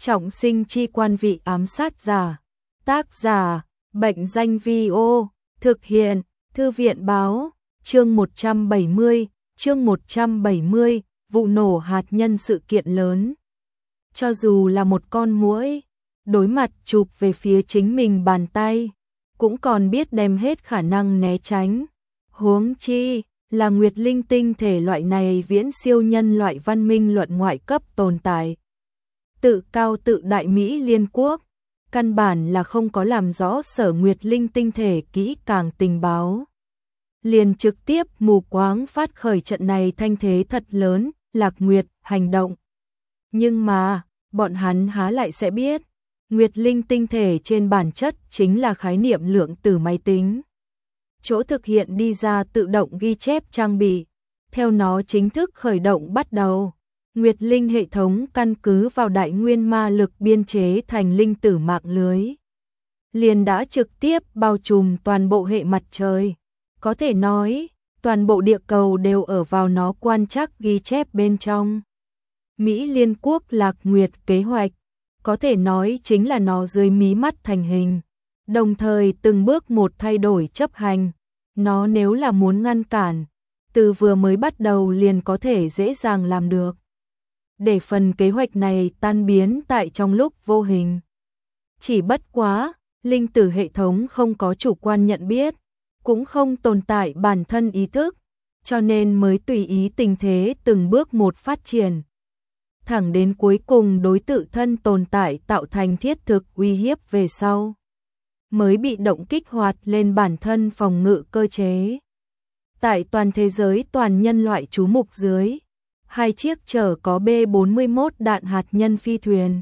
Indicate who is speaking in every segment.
Speaker 1: Trọng sinh chi quan vị ám sát giả. Tác giả, Bệnh danh Vi-ô, thực hiện, Thư viện báo, chương 170, vụ nổ hạt nhân sự kiện lớn. Cho dù là một con muỗi, đối mặt chụp về phía chính mình bàn tay, cũng còn biết đem hết khả năng né tránh. Huống chi là Nguyệt Linh tinh thể loại này viễn siêu nhân loại văn minh luận ngoại cấp tồn tại. Tự cao tự đại Mỹ Liên Quốc, căn bản là không có làm rõ Sở Nguyệt Linh tinh thể kỹ càng tình báo. Liền trực tiếp mù quáng phát khởi trận này thanh thế thật lớn, Lạc Nguyệt hành động. Nhưng mà, bọn hắn há lại sẽ biết, Nguyệt Linh tinh thể trên bản chất chính là khái niệm lượng tử máy tính. Chỗ thực hiện đi ra tự động ghi chép trang bị, theo nó chính thức khởi động bắt đầu. Nguyệt Linh hệ thống căn cứ vào đại nguyên ma lực biên chế thành linh tử mạng lưới, liền đã trực tiếp bao trùm toàn bộ hệ mặt trời. Có thể nói, toàn bộ địa cầu đều ở vào nó quan trắc ghi chép bên trong. Mỹ Liên Quốc Lạc Nguyệt kế hoạch, có thể nói chính là nó dưới mí mắt thành hình, đồng thời từng bước một thay đổi chấp hành. Nó nếu là muốn ngăn cản, từ vừa mới bắt đầu liền có thể dễ dàng làm được. Để phần kế hoạch này tan biến tại trong lúc vô hình. Chỉ bất quá, linh tử hệ thống không có chủ quan nhận biết, cũng không tồn tại bản thân ý thức, cho nên mới tùy ý tình thế từng bước một phát triển. Thẳng đến cuối cùng đối tự thân tồn tại tạo thành thiết thực uy hiếp về sau, mới bị động kích hoạt lên bản thân phòng ngự cơ chế. Tại toàn thế giới toàn nhân loại chú mục dưới, 2 chiếc chở có B-41 đạn hạt nhân phi thuyền,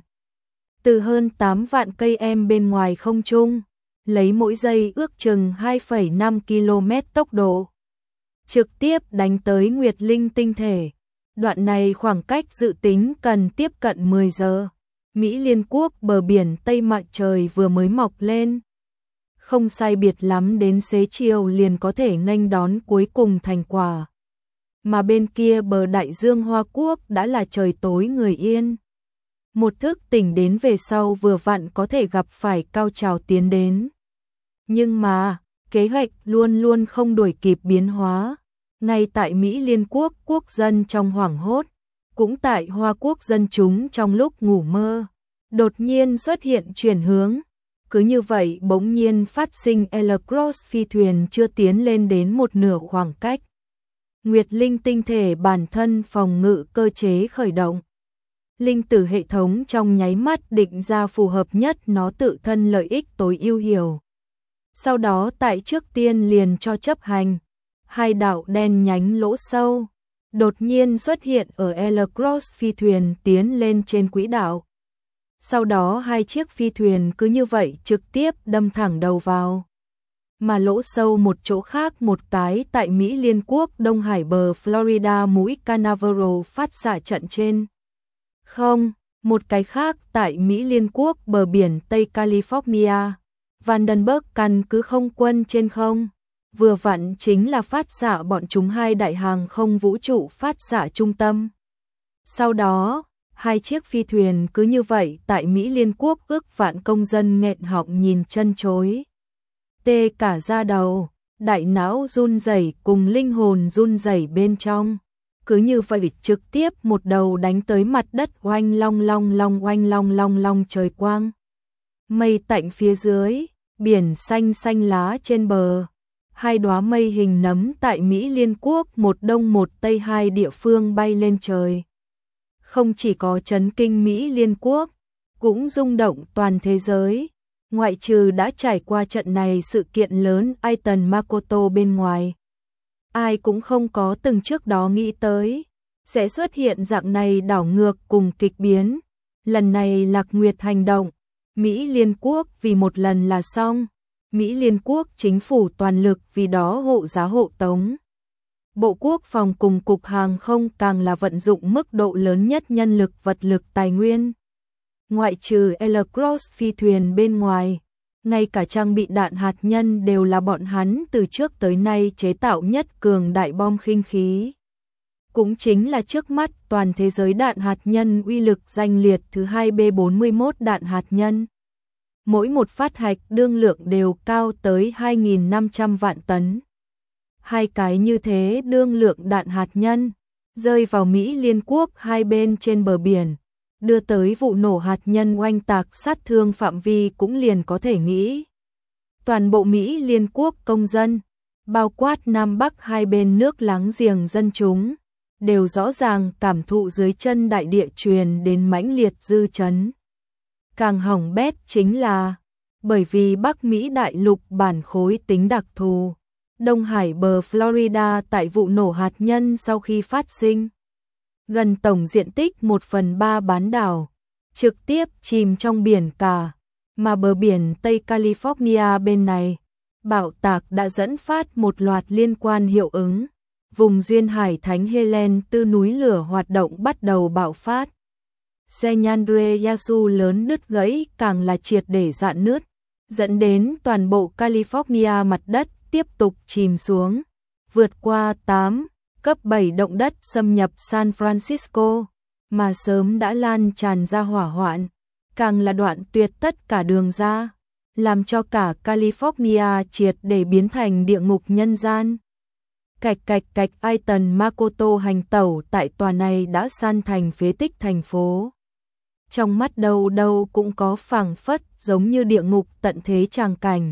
Speaker 1: từ hơn 8 vạn cây em bên ngoài không trung, lấy mỗi giây ước chừng 2,5 km tốc độ, trực tiếp đánh tới Nguyệt Linh tinh thể. Đoạn này khoảng cách dự tính cần tiếp cận 10 giờ. Mỹ Liên Quốc bờ biển Tây mặt trời vừa mới mọc lên, không sai biệt lắm đến xế chiều liền có thể nghênh đón cuối cùng thành quả. Mà bên kia bờ đại dương Hoa Quốc đã là trời tối người yên. Một thức tỉnh đến về sau vừa vặn có thể gặp phải cao trào tiến đến. Nhưng mà, kế hoạch luôn luôn không đuổi kịp biến hóa. Ngay tại Mỹ Liên Quốc quốc dân trong hoảng hốt, cũng tại Hoa Quốc dân chúng trong lúc ngủ mơ, đột nhiên xuất hiện chuyển hướng. Cứ như vậy bỗng nhiên phát sinh L-Cross phi thuyền chưa tiến lên đến một nửa khoảng cách. Nguyệt Linh tinh thể bản thân phòng ngự cơ chế khởi động. Linh tử hệ thống trong nháy mắt định ra phù hợp nhất nó tự thân lợi ích tối ưu hiểu. Sau đó tại trước tiên liền cho chấp hành. 2 đạo đen nhánh lỗ sâu đột nhiên xuất hiện ở L-Cross phi thuyền tiến lên trên quỹ đạo. Sau đó 2 chiếc phi thuyền cứ như vậy trực tiếp đâm thẳng đầu vào. Mà lỗ sâu một chỗ khác một cái tại Mỹ Liên Quốc Đông Hải bờ Florida mũi Canaveral phát xạ trận trên. Không, một cái khác tại Mỹ Liên Quốc bờ biển Tây California, Vandenberg căn cứ không quân trên không. Vừa vặn chính là phát xạ bọn chúng 2 đại hàng không vũ trụ phát xạ trung tâm. Sau đó, 2 chiếc phi thuyền cứ như vậy tại Mỹ Liên Quốc ước vạn công dân nghẹn họng nhìn chân chối. Tê cả da đầu, đại não run rẩy cùng linh hồn run rẩy bên trong. Cứ như vậy trực tiếp một đầu đánh tới mặt đất oanh long long trời quang. Mây tạnh phía dưới, biển xanh xanh lá trên bờ. 2 đóa mây hình nấm tại Mỹ Liên Quốc một đông một tây 2 địa phương bay lên trời. Không chỉ có chấn kinh Mỹ Liên Quốc, cũng rung động toàn thế giới. Ngoại trừ đã trải qua trận này sự kiện lớn Aitan Makoto bên ngoài, ai cũng không có từng trước đó nghĩ tới sẽ xuất hiện dạng này đảo ngược cùng kịch biến. Lần này Lạc Nguyệt hành động, Mỹ Liên Quốc vì một lần là xong. Mỹ Liên Quốc chính phủ toàn lực vì đó hộ giá hộ tống. Bộ Quốc phòng cùng Cục Hàng không càng là vận dụng mức độ lớn nhất nhân lực vật lực tài nguyên. Ngoại trừ L-Cross phi thuyền bên ngoài, ngay cả trang bị đạn hạt nhân đều là bọn hắn từ trước tới nay chế tạo nhất cường đại bom khinh khí. cũng chính là trước mắt toàn thế giới đạn hạt nhân uy lực danh liệt thứ 2 B41 đạn hạt nhân. Mỗi một phát hạch đương lượng đều cao tới 2.500 vạn tấn. Hai cái như thế đương lượng đạn hạt nhân rơi vào Mỹ Liên Quốc hai bên trên bờ biển, đưa tới vụ nổ hạt nhân oanh tạc sát thương phạm vi cũng liền có thể nghĩ. Toàn bộ Mỹ Liên Quốc công dân, bao quát Nam Bắc hai bên nước láng giềng dân chúng, đều rõ ràng cảm thụ dưới chân đại địa truyền đến mãnh liệt dư chấn. Càng hỏng bét chính là, bởi vì Bắc Mỹ đại lục bản khối tính đặc thù, Đông Hải bờ Florida tại vụ nổ hạt nhân sau khi phát sinh, gần tổng diện tích 1/3 bán đảo, trực tiếp chìm trong biển cả, mà bờ biển Tây California bên này, bạo tạc đã dẫn phát một loạt liên quan hiệu ứng. Vùng duyên hải Thánh Helen tư núi lửa hoạt động bắt đầu bạo phát. San Andreasu lớn nứt gãy càng là triệt để rạn nứt, dẫn đến toàn bộ California mặt đất tiếp tục chìm xuống, vượt qua 8 cấp 7 động đất xâm nhập San Francisco, mà sớm đã lan tràn ra hỏa hoạn, càng là đoạn tuyệt tất cả đường ra, làm cho cả California triệt để biến thành địa ngục nhân gian. Cạch cạch cạch, Aitan Makoto hành tẩu tại tòa này đã san thành phế tích thành phố. Trong mắt đâu đâu cũng có phảng phất giống như địa ngục tận thế tràng cảnh.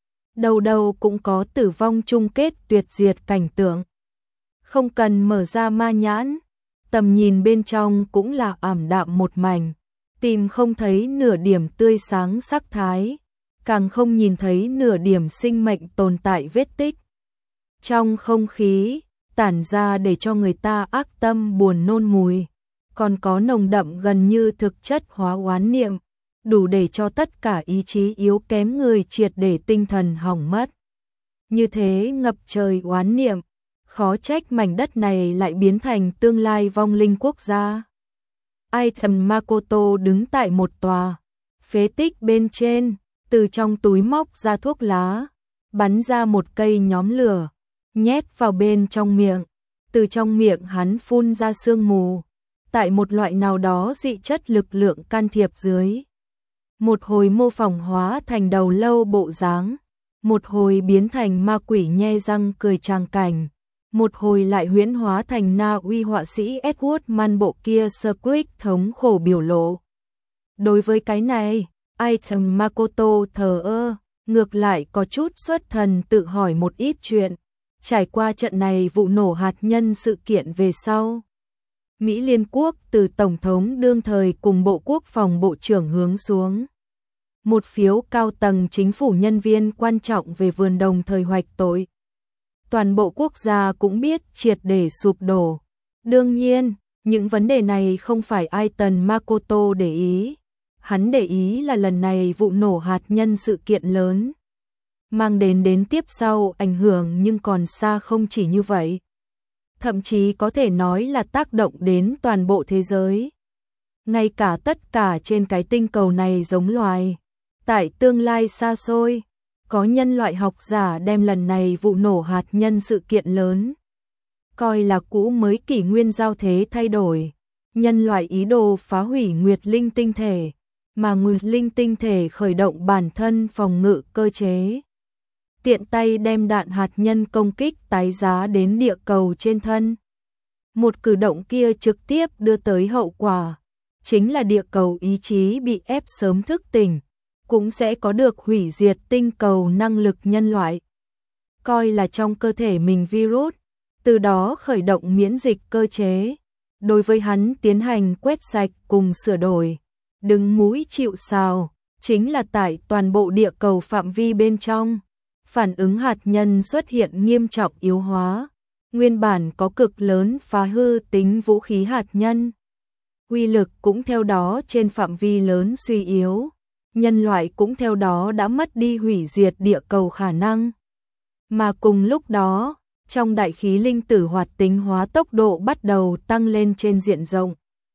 Speaker 1: Đâu đâu cũng có tử vong chung kết tuyệt diệt cảnh tượng. Không cần mở ra ma nhãn, tầm nhìn bên trong cũng là ảm đạm một mảnh, tìm không thấy nửa điểm tươi sáng sắc thái, càng không nhìn thấy nửa điểm sinh mệnh tồn tại vết tích. Trong không khí, tản ra để cho người ta ác tâm buồn nôn mùi, còn có nồng đậm gần như thực chất hóa oán niệm, đủ để cho tất cả ý chí yếu kém người triệt để tinh thần hỏng mất. Như thế ngập trời oán niệm, khó trách mảnh đất này lại biến thành tương lai vong linh quốc gia. Aitan Makoto đứng tại một tòa phế tích bên trên, từ trong túi móc ra thuốc lá, bắn ra một cây nhóm lửa, nhét vào bên trong miệng, từ trong miệng hắn phun ra sương mù, tại một loại nào đó dị chất lực lượng can thiệp dưới. Một hồi mô phỏng hóa thành đầu lâu bộ dáng, một hồi biến thành ma quỷ nhe răng cười tràng cảnh, một hồi lại huyễn hóa thành Na Uy họa sĩ Edward Man bộ kia script thống khổ biểu lộ. Đối với cái này, Aitan Makoto thờ ơ, ngược lại có chút xuất thần tự hỏi một ít chuyện. Trải qua trận này vụ nổ hạt nhân sự kiện về sau, Mỹ Liên Quốc từ Tổng thống đương thời cùng Bộ Quốc phòng Bộ trưởng hướng xuống một phiếu cao tầng chính phủ nhân viên quan trọng về vườn đồng thời hoạch tội. Toàn bộ quốc gia cũng biết triệt để sụp đổ. Đương nhiên, những vấn đề này không phải Aitan Makoto để ý. Hắn để ý là lần này vụ nổ hạt nhân sự kiện lớn mang đến tiếp sau ảnh hưởng, nhưng còn xa không chỉ như vậy. Thậm chí có thể nói là tác động đến toàn bộ thế giới. Ngay cả tất cả trên cái tinh cầu này giống loài. Tại tương lai xa xôi, có nhân loại học giả đem lần này vụ nổ hạt nhân sự kiện lớn coi là cũ mới kỷ nguyên giao thế thay đổi. Nhân loại ý đồ phá hủy Nguyệt Linh tinh thể, mà Nguyệt Linh tinh thể khởi động bản thân phòng ngự cơ chế. Tiện tay đem đạn hạt nhân công kích tái giá đến địa cầu trên thân. Một cử động kia trực tiếp đưa tới hậu quả, chính là địa cầu ý chí bị ép sớm thức tỉnh, cũng sẽ có được hủy diệt tinh cầu năng lực nhân loại. Coi là trong cơ thể mình virus, từ đó khởi động miễn dịch cơ chế. Đối với hắn tiến hành quét sạch cùng sửa đổi, đứng mũi chịu sào, chính là tại toàn bộ địa cầu phạm vi bên trong. Phản ứng hạt nhân xuất hiện nghiêm trọng yếu hóa, nguyên bản có cực lớn phá hư tính vũ khí hạt nhân. Uy lực cũng theo đó trên phạm vi lớn suy yếu, nhân loại cũng theo đó đã mất đi hủy diệt địa cầu khả năng. Mà cùng lúc đó, trong đại khí linh tử hoạt tính hóa tốc độ bắt đầu tăng lên trên diện rộng.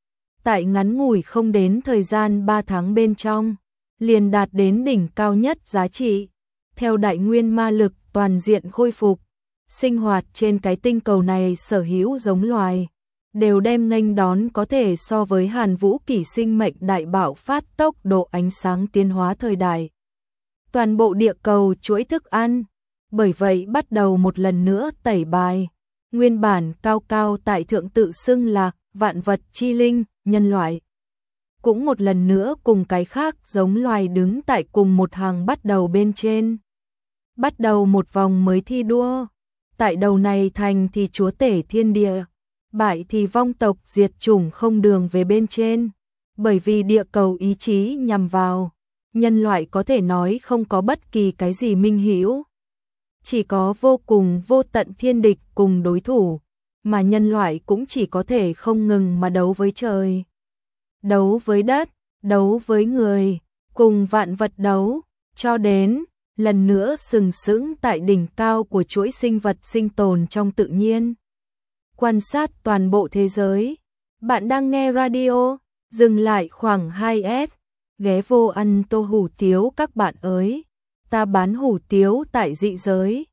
Speaker 1: Tại ngắn ngủi không đến thời gian 3 tháng bên trong, liền đạt đến đỉnh cao nhất giá trị. Theo đại nguyên ma lực toàn diện khôi phục, sinh hoạt trên cái tinh cầu này sở hữu giống loài, đều đem nghênh đón có thể so với Hàn Vũ kỷ sinh mệnh đại bạo phát tốc độ ánh sáng tiến hóa thời đại. Toàn bộ địa cầu chuỗi thức ăn, bởi vậy bắt đầu một lần nữa tẩy bài. Nguyên bản cao cao tại thượng tự xưng là vạn vật chi linh, nhân loại. Cũng một lần nữa cùng cái khác giống loài đứng tại cùng một hàng bắt đầu bên trên. Bắt đầu một vòng mới thi đua. Tại đầu này thành thì chúa tể thiên địa, bại thì vong tộc diệt chủng không đường về bên trên. Bởi vì địa cầu ý chí nhằm vào, nhân loại có thể nói không có bất kỳ cái gì minh hữu. Chỉ có vô cùng vô tận thiên địch cùng đối thủ, mà nhân loại cũng chỉ có thể không ngừng mà đấu với trời, đấu với đất, đấu với người, cùng vạn vật đấu, cho đến lần nữa sừng sững tại đỉnh cao của chuỗi sinh vật sinh tồn trong tự nhiên. Quan sát toàn bộ thế giới. Bạn đang nghe radio, dừng lại khoảng 2S, ghé vô ăn tô hủ tiếu các bạn ơi. Ta bán hủ tiếu tại dị giới.